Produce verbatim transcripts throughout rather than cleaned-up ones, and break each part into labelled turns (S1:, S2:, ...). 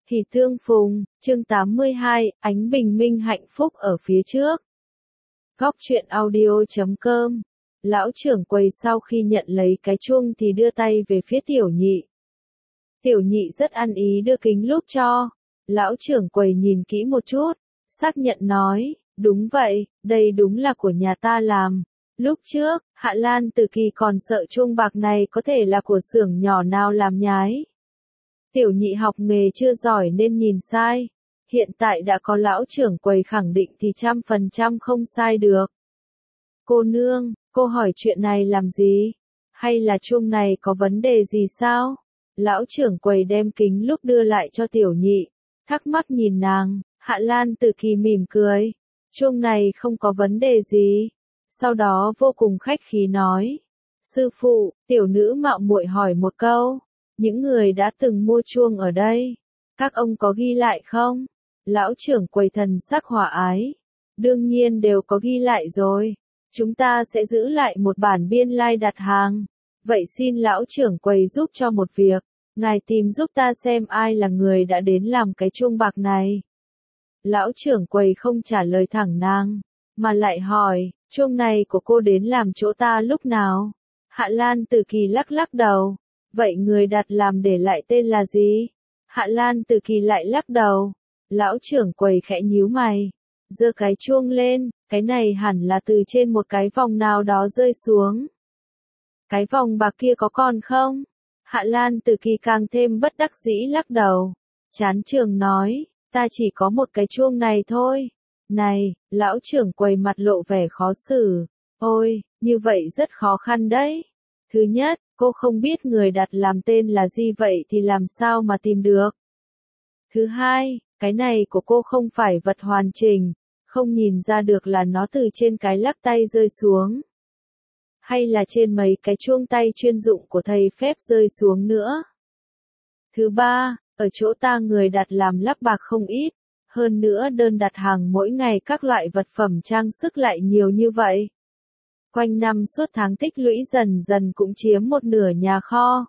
S1: Hỉ tương phùng, chương tám mươi hai, ánh bình minh hạnh phúc ở phía trước. Góc truyện audio chấm com. Lão trưởng quầy sau khi nhận lấy cái chuông thì đưa tay về phía tiểu nhị. Tiểu nhị rất ăn ý đưa kính lúp cho. Lão trưởng quầy nhìn kỹ một chút, xác nhận nói, đúng vậy, đây đúng là của nhà ta làm. Lúc trước, Hạ Lan Tử Kỳ còn sợ chuông bạc này có thể là của xưởng nhỏ nào làm nhái. Tiểu nhị học nghề chưa giỏi nên nhìn sai. Hiện tại đã có lão trưởng quầy khẳng định thì trăm phần trăm không sai được. Cô nương, cô hỏi chuyện này làm gì? Hay là chuông này có vấn đề gì sao? Lão trưởng quầy đem kính lúp đưa lại cho tiểu nhị. Thắc mắc nhìn nàng, Hạ Lan Tử Kỳ mỉm cười. Chuông này không có vấn đề gì. Sau đó vô cùng khách khí nói. Sư phụ, tiểu nữ mạo muội hỏi một câu. Những người đã từng mua chuông ở đây, các ông có ghi lại không? Lão trưởng quầy thần sắc hòa ái. Đương nhiên đều có ghi lại rồi. Chúng ta sẽ giữ lại một bản biên lai đặt hàng. Vậy xin lão trưởng quầy giúp cho một việc. Ngài tìm giúp ta xem ai là người đã đến làm cái chuông bạc này. Lão trưởng quầy không trả lời thẳng nàng, mà lại hỏi, chuông này của cô đến làm chỗ ta lúc nào? Hạ Lan Tử Kỳ lắc lắc đầu. Vậy người đặt làm để lại tên là gì? Hạ Lan Tử Kỳ lại lắc đầu. Lão trưởng quầy khẽ nhíu mày. Giơ cái chuông lên, cái này hẳn là từ trên một cái vòng nào đó rơi xuống. Cái vòng bạc kia có còn không? Hạ Lan Tử Kỳ càng thêm bất đắc dĩ lắc đầu. Chán trường nói, ta chỉ có một cái chuông này thôi. Này, lão trưởng quầy mặt lộ vẻ khó xử. Ôi, như vậy rất khó khăn đấy. Thứ nhất, cô không biết người đặt làm tên là gì vậy thì làm sao mà tìm được. Thứ hai, cái này của cô không phải vật hoàn chỉnh, không nhìn ra được là nó từ trên cái lắc tay rơi xuống. Hay là trên mấy cái chuông tay chuyên dụng của thầy phép rơi xuống nữa. Thứ ba, ở chỗ ta người đặt làm lắp bạc không ít, hơn nữa đơn đặt hàng mỗi ngày các loại vật phẩm trang sức lại nhiều như vậy. Quanh năm suốt tháng tích lũy dần dần cũng chiếm một nửa nhà kho.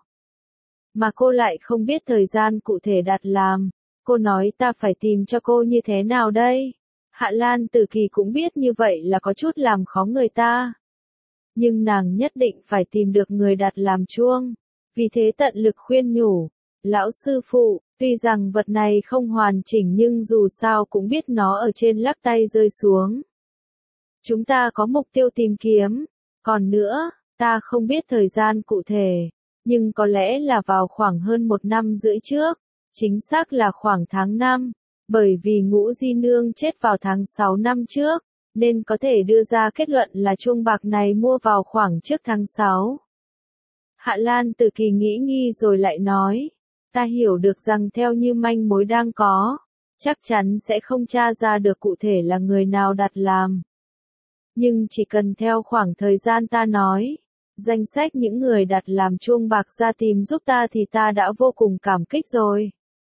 S1: Mà cô lại không biết thời gian cụ thể đặt làm. Cô nói ta phải tìm cho cô như thế nào đây? Hạ Lan Tử Kỳ cũng biết như vậy là có chút làm khó người ta. Nhưng nàng nhất định phải tìm được người đặt làm chuông. Vì thế tận lực khuyên nhủ. Lão sư phụ, tuy rằng vật này không hoàn chỉnh nhưng dù sao cũng biết nó ở trên lắc tay rơi xuống. Chúng ta có mục tiêu tìm kiếm. Còn nữa, ta không biết thời gian cụ thể, nhưng có lẽ là vào khoảng hơn một năm rưỡi trước, chính xác là khoảng tháng năm, bởi vì Ngũ Di Nương chết vào tháng sáu năm trước, nên có thể đưa ra kết luận là chuông bạc này mua vào khoảng trước tháng sáu. Hạ Lan Tử Kỳ nghĩ nghi rồi lại nói, ta hiểu được rằng theo như manh mối đang có, chắc chắn sẽ không tra ra được cụ thể là người nào đặt làm. Nhưng chỉ cần theo khoảng thời gian ta nói, danh sách những người đặt làm chuông bạc ra tìm giúp ta thì ta đã vô cùng cảm kích rồi.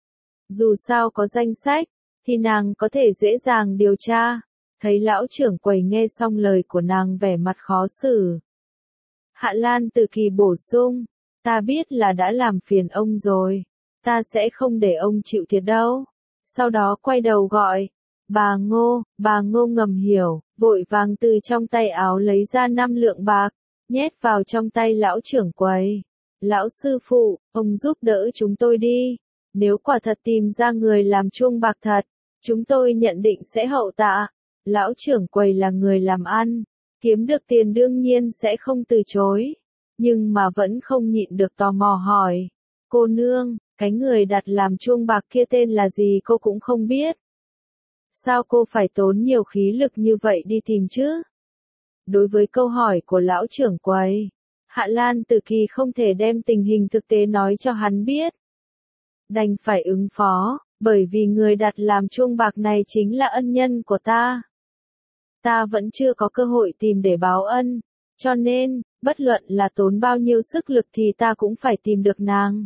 S1: Dù sao có danh sách, thì nàng có thể dễ dàng điều tra. Thấy lão trưởng quầy nghe xong lời của nàng vẻ mặt khó xử. Hạ Lan Tử Kỳ bổ sung, ta biết là đã làm phiền ông rồi, ta sẽ không để ông chịu thiệt đâu. Sau đó quay đầu gọi. Bà Ngô, bà Ngô ngầm hiểu, vội vàng từ trong tay áo lấy ra năm lượng bạc, nhét vào trong tay lão trưởng quầy. Lão sư phụ, ông giúp đỡ chúng tôi đi. Nếu quả thật tìm ra người làm chuông bạc thật, chúng tôi nhận định sẽ hậu tạ. Lão trưởng quầy là người làm ăn, kiếm được tiền đương nhiên sẽ không từ chối. Nhưng mà vẫn không nhịn được tò mò hỏi. Cô nương, cái người đặt làm chuông bạc kia tên là gì cô cũng không biết. Sao cô phải tốn nhiều khí lực như vậy đi tìm chứ? Đối với câu hỏi của lão trưởng quầy, Hạ Lan Tử Kỳ không thể đem tình hình thực tế nói cho hắn biết. Đành phải ứng phó, bởi vì người đặt làm chuông bạc này chính là ân nhân của ta. Ta vẫn chưa có cơ hội tìm để báo ân, cho nên, bất luận là tốn bao nhiêu sức lực thì ta cũng phải tìm được nàng.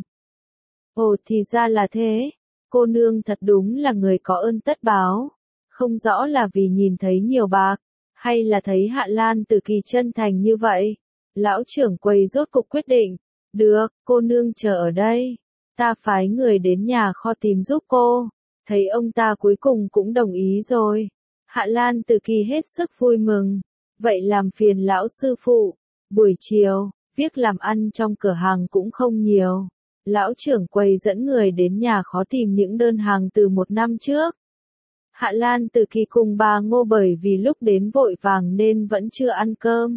S1: Ồ thì ra là thế, cô nương thật đúng là người có ơn tất báo. Không rõ là vì nhìn thấy nhiều bạc, hay là thấy Hạ Lan Tử Kỳ chân thành như vậy. Lão trưởng quầy rốt cục quyết định, được, cô nương chờ ở đây. Ta phái người đến nhà kho tìm giúp cô. Thấy ông ta cuối cùng cũng đồng ý rồi. Hạ Lan Từ Kỳ hết sức vui mừng. Vậy làm phiền lão sư phụ. Buổi chiều, việc làm ăn trong cửa hàng cũng không nhiều. Lão trưởng quầy dẫn người đến nhà kho tìm những đơn hàng từ một năm trước. Hạ Lan Từ Kỳ cùng bà Ngô bởi vì lúc đến vội vàng nên vẫn chưa ăn cơm.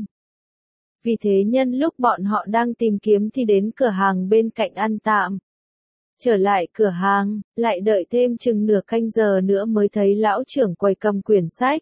S1: Vì thế nhân lúc bọn họ đang tìm kiếm thì đến cửa hàng bên cạnh ăn tạm. Trở lại cửa hàng, lại đợi thêm chừng nửa canh giờ nữa mới thấy lão trưởng quầy cầm quyển sách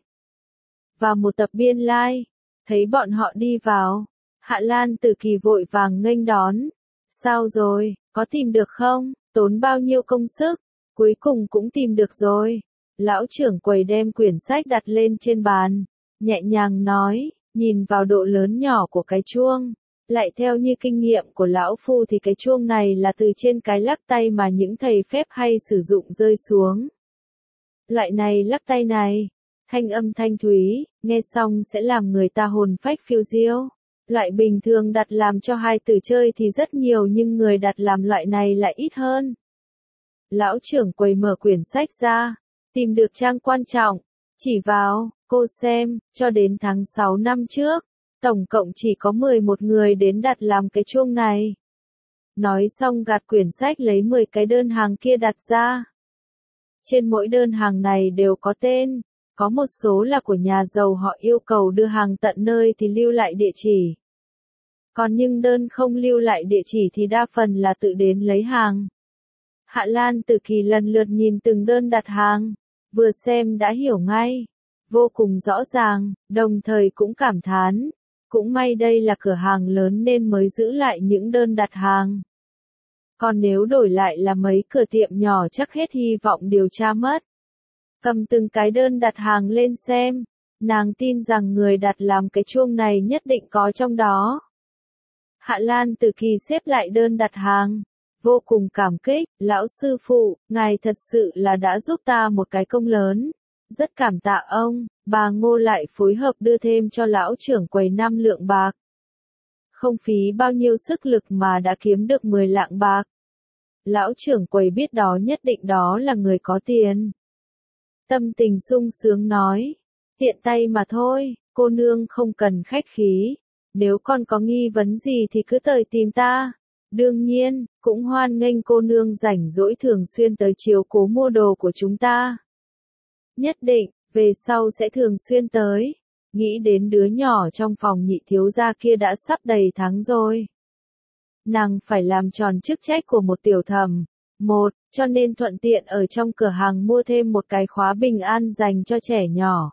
S1: và một tập biên lai. Like. Thấy bọn họ đi vào, Hạ Lan Từ Kỳ vội vàng nghênh đón. Sao rồi, có tìm được không? Tốn bao nhiêu công sức? Cuối cùng cũng tìm được rồi. Lão trưởng quầy đem quyển sách đặt lên trên bàn, nhẹ nhàng nói, nhìn vào độ lớn nhỏ của cái chuông. Lại theo như kinh nghiệm của lão phu thì cái chuông này là từ trên cái lắc tay mà những thầy phép hay sử dụng rơi xuống. Loại này lắc tay này, thanh âm thanh thúy, nghe xong sẽ làm người ta hồn phách phiêu diêu. Loại bình thường đặt làm cho hai tử chơi thì rất nhiều nhưng người đặt làm loại này lại ít hơn. Lão trưởng quầy mở quyển sách ra, tìm được trang quan trọng, chỉ vào, cô xem, cho đến tháng sáu năm trước, tổng cộng chỉ có mười một người đến đặt làm cái chuông này. Nói xong gạt quyển sách lấy mười cái đơn hàng kia đặt ra. Trên mỗi đơn hàng này đều có tên, có một số là của nhà giàu họ yêu cầu đưa hàng tận nơi thì lưu lại địa chỉ. Còn nhưng đơn không lưu lại địa chỉ thì đa phần là tự đến lấy hàng. Hạ Lan Từ Kỳ lần lượt nhìn từng đơn đặt hàng, vừa xem đã hiểu ngay, vô cùng rõ ràng, đồng thời cũng cảm thán, cũng may đây là cửa hàng lớn nên mới giữ lại những đơn đặt hàng. Còn nếu đổi lại là mấy cửa tiệm nhỏ chắc hết hy vọng điều tra mất. Cầm từng cái đơn đặt hàng lên xem, nàng tin rằng người đặt làm cái chuông này nhất định có trong đó. Hạ Lan Từ Kỳ xếp lại đơn đặt hàng, vô cùng cảm kích, lão sư phụ, ngài thật sự là đã giúp ta một cái công lớn, rất cảm tạ ông. Bà Ngô lại phối hợp đưa thêm cho lão trưởng quầy năm lượng bạc. Không phí bao nhiêu sức lực mà đã kiếm được mười lạng bạc. Lão trưởng quầy biết đó nhất định đó là người có tiền. Tâm tình sung sướng nói, tiện tay mà thôi, cô nương không cần khách khí, nếu con có nghi vấn gì thì cứ tới tìm ta. Đương nhiên, cũng hoan nghênh cô nương rảnh rỗi thường xuyên tới chiếu cố mua đồ của chúng ta. Nhất định, về sau sẽ thường xuyên tới. Nghĩ đến đứa nhỏ trong phòng nhị thiếu gia kia đã sắp đầy tháng rồi. Nàng phải làm tròn chức trách của một tiểu thẩm. Một, cho nên thuận tiện ở trong cửa hàng mua thêm một cái khóa bình an dành cho trẻ nhỏ.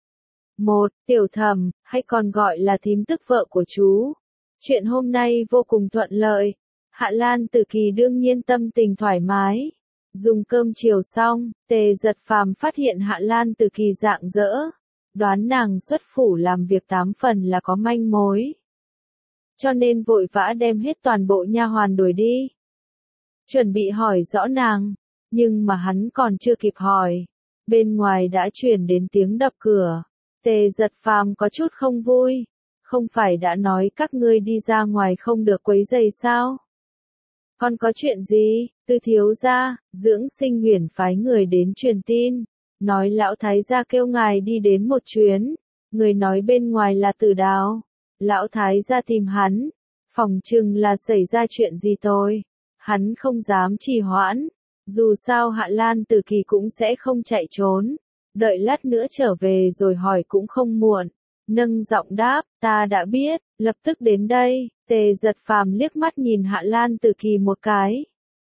S1: Một, tiểu thẩm, hay còn gọi là thím tức vợ của chú. Chuyện hôm nay vô cùng thuận lợi. Hạ Lan Từ Kỳ đương nhiên tâm tình thoải mái. Dùng cơm chiều xong, Tề Giật Phàm phát hiện Hạ Lan Từ Kỳ rạng rỡ. Đoán nàng xuất phủ làm việc tám phần là có manh mối. Cho nên vội vã đem hết toàn bộ nha hoàn đuổi đi. Chuẩn bị hỏi rõ nàng, nhưng mà hắn còn chưa kịp hỏi. Bên ngoài đã truyền đến tiếng đập cửa. Tề Giật Phàm có chút không vui. Không phải đã nói các ngươi đi ra ngoài không được quấy rầy sao? Còn có chuyện gì? Tư thiếu gia, dưỡng sinh huyền phái người đến truyền tin. Nói lão thái gia kêu ngài đi đến một chuyến. Người nói bên ngoài là Tử Đào. Lão thái gia tìm hắn. Phòng chừng là xảy ra chuyện gì thôi. Hắn không dám trì hoãn. Dù sao Hạ Lan Từ Kỳ cũng sẽ không chạy trốn. Đợi lát nữa trở về rồi hỏi cũng không muộn. Nâng giọng đáp, ta đã biết, lập tức đến đây. Tề Giật Phàm liếc mắt nhìn Hạ Lan Từ Kỳ một cái.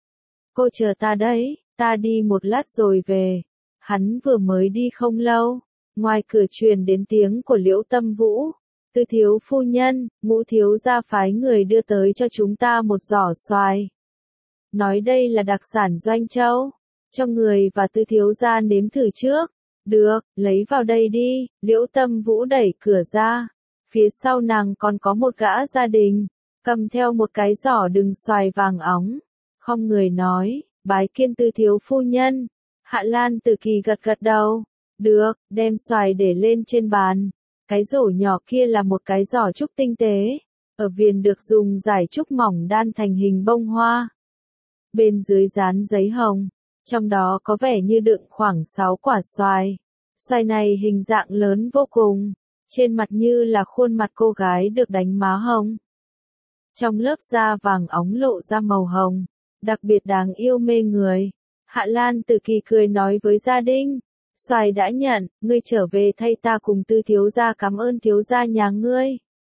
S1: Cô chờ ta đấy, ta đi một lát rồi về. Hắn vừa mới đi không lâu. Ngoài cửa truyền đến tiếng của Liễu Tâm Vũ. Tư thiếu phu nhân, Ngũ thiếu gia phái người đưa tới cho chúng ta một giỏ xoài. Nói đây là đặc sản Doanh Châu. Cho người và tư thiếu gia nếm thử trước. Được, lấy vào đây đi. Liễu Tâm Vũ đẩy cửa ra. Phía sau nàng còn có một gã gia đình. Cầm theo một cái giỏ đựng xoài vàng óng. Không người nói, bái kiên tư thiếu phu nhân. Hạ Lan Từ Kỳ gật gật đầu. Được, đem xoài để lên trên bàn. Cái rổ nhỏ kia là một cái giỏ trúc tinh tế. Ở viền được dùng giải trúc mỏng đan thành hình bông hoa. bên dưới dán giấy hồng, trong đó có vẻ như đựng khoảng sáu quả xoài. Xoài này hình dạng lớn vô cùng, trên mặt như là khuôn mặt cô gái được đánh má hồng. Trong lớp da vàng óng lộ ra màu hồng, đặc biệt đáng yêu mê người. Hạ Lan Tử Kỳ cười nói với gia đình, xoài đã nhận, ngươi trở về thay ta cùng Tư thiếu gia cảm ơn thiếu gia nhà ngươi.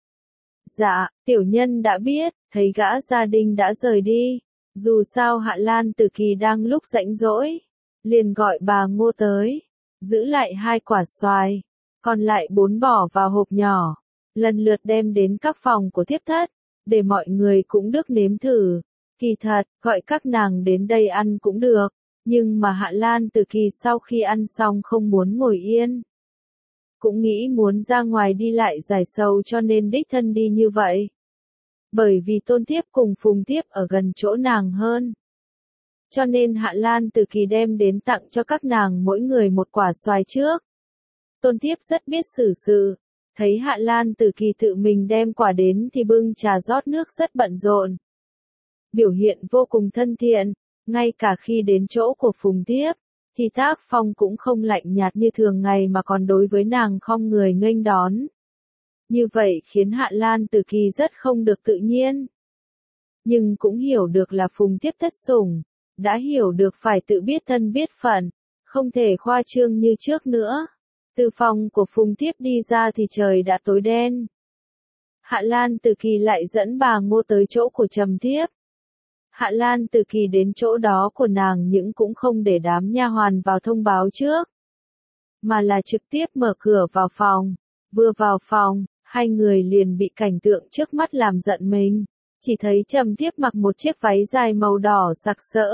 S1: Dạ, tiểu nhân đã biết, thấy gã gia đình đã rời đi. Dù sao Hạ Lan Tử Kỳ đang lúc rảnh rỗi, liền gọi bà Ngô tới, giữ lại hai quả xoài, còn lại bốn bỏ vào hộp nhỏ, lần lượt đem đến các phòng của thiếp thất, để mọi người cũng được nếm thử. Kỳ thật, gọi các nàng đến đây ăn cũng được, nhưng mà Hạ Lan Tử Kỳ sau khi ăn xong không muốn ngồi yên. Cũng nghĩ muốn ra ngoài đi lại giải sầu cho nên đích thân đi như vậy. Bởi vì Tôn Thiếp cùng Phùng Thiếp ở gần chỗ nàng hơn. Cho nên Hạ Lan Tử Kỳ đem đến tặng cho các nàng mỗi người một quả xoài trước. Tôn Thiếp rất biết xử sự, thấy Hạ Lan Tử Kỳ tự mình đem quả đến thì bưng trà rót nước rất bận rộn. Biểu hiện vô cùng thân thiện, ngay cả khi đến chỗ của Phùng Thiếp, thì tác phong cũng không lạnh nhạt như thường ngày mà còn đối với nàng khom người nghênh đón. Như vậy khiến Hạ Lan Tử Kỳ rất không được tự nhiên. Nhưng cũng hiểu được là Phùng Thiếp thất sủng, đã hiểu được phải tự biết thân biết phận, không thể khoa trương như trước nữa. Từ phòng của Phùng Thiếp đi ra thì trời đã tối đen. Hạ Lan Tử Kỳ lại dẫn bà Ngô tới chỗ của Trầm Thiếp. Hạ Lan Tử Kỳ đến chỗ đó của nàng nhưng cũng không để đám nha hoàn vào thông báo trước, mà là trực tiếp mở cửa vào phòng. Vừa vào phòng, hai người liền bị cảnh tượng trước mắt làm giận mình. Chỉ thấy Trầm Thiếp mặc một chiếc váy dài màu đỏ sặc sỡ,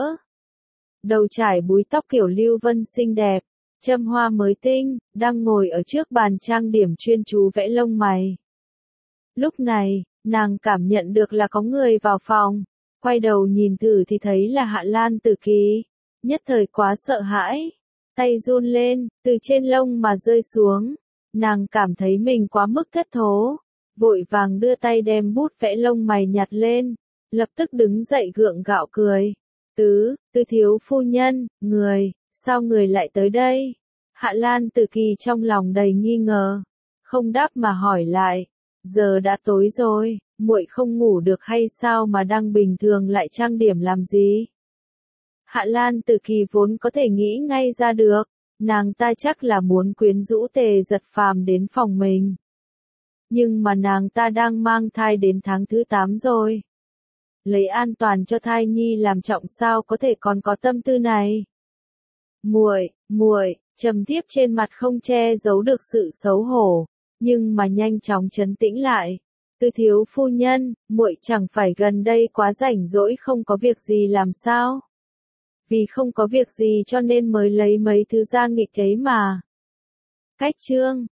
S1: đầu trải búi tóc kiểu lưu vân xinh đẹp, châm hoa mới tinh, đang ngồi ở trước bàn trang điểm chuyên chú vẽ lông mày. Lúc này, nàng cảm nhận được là có người vào phòng, quay đầu nhìn thử thì thấy là Hạ Lan Tử Kỳ, nhất thời quá sợ hãi, tay run lên, từ trên lông mà rơi xuống, nàng cảm thấy mình quá mức thất thố, vội vàng đưa tay đem bút vẽ lông mày nhặt lên, lập tức đứng dậy gượng gạo cười. Tứ, Tư thiếu phu nhân, người, sao người lại tới đây? Hạ Lan Tử Kỳ trong lòng đầy nghi ngờ, không đáp mà hỏi lại, giờ đã tối rồi, muội không ngủ được hay sao mà đang bình thường lại trang điểm làm gì? Hạ Lan Tử Kỳ vốn có thể nghĩ ngay ra được, nàng ta chắc là muốn quyến rũ Tề Giật Phàm đến phòng mình. Nhưng mà nàng ta đang mang thai đến tháng thứ tám rồi. Lấy an toàn cho thai nhi làm trọng sao có thể còn có tâm tư này. Muội, muội, Trầm Thiếp trên mặt không che giấu được sự xấu hổ, nhưng mà nhanh chóng trấn tĩnh lại. Tư thiếu phu nhân, muội chẳng phải gần đây quá rảnh rỗi không có việc gì làm sao? Vì không có việc gì cho nên mới lấy mấy thứ ra nghịch ấy mà. Cách chương